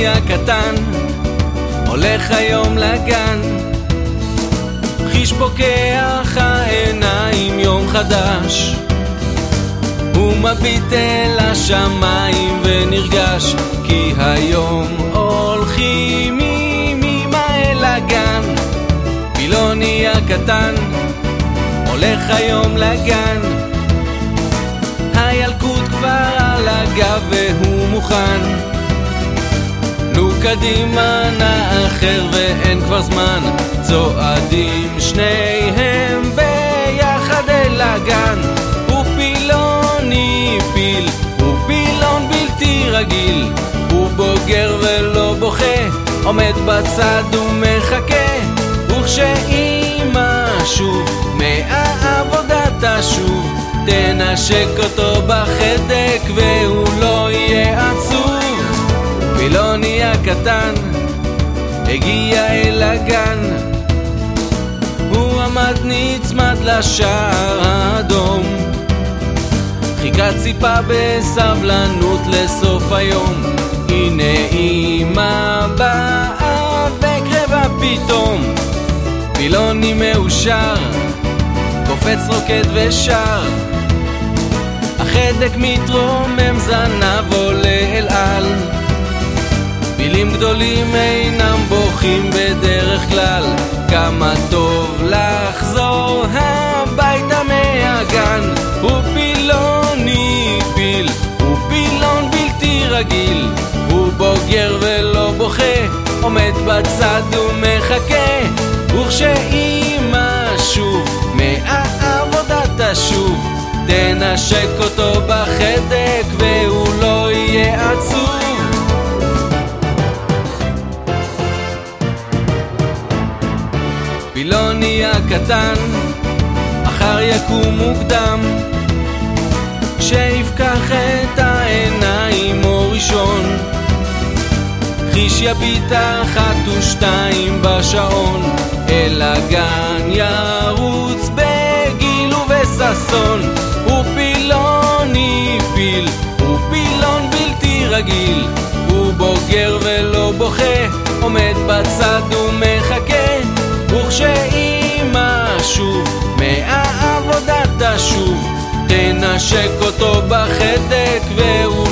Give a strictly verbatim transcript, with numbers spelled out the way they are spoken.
הקטן הולך היום לגן, חיש פוקח העיניים יום חדש, הוא מביט אל השמיים ונרגש, כי היום הולכים אמא אל הגן. פילוני הקטן הולך היום לגן, הילקוט כבר על הגב והוא מוכן, נו קדימה נאחר ואין כבר זמן, צועדים שניהם ביחד אל הגן. הוא פילוני פיל, הוא פילון בלתי רגיל, הוא בוגר ולא בוכה, עומד בצד ומחכה, וכשאמא שוב מהעבודה תשוב, תנשק אותו בחדק והוא לא יהיה עצוב. פילוני הקטן הגיע אל הגן, הוא עמד נצמד לשער האדום, חיכה ציפה בסבלנות לסוף היום, הנה אמא באה וקרבה פתאום. פילוני מאושר קופץ רוקד ושר, החדק מתרומם זנב עולה אל על, פילים גדולים אינם בוכים בדרך כלל, כמה טוב לחזור הביתה מהגן. הוא פילוני פיל, הוא פילון בלתי רגיל, הוא בוגר ולא בוכה, עומד בצד ומחכה, וכשאמא שוב מהעבודה תשוב, תנשק אותו בחדק והוא לא יהיה עצוב. פילוני הקטן אחר יקום מוקדם, כשיפקח את העיניים אור ראשון, חיש יביט אחת ושתיים בשעון, אל הגן ירוץ בגיל ובששון. הוא פילוני פיל, הוא פילון בלתי רגיל, הוא בוגר ולא בוכה, עומד בצד ומחכה, וכשאמא שוב מהעבודה תשוב, תנשק אותו בחדק והוא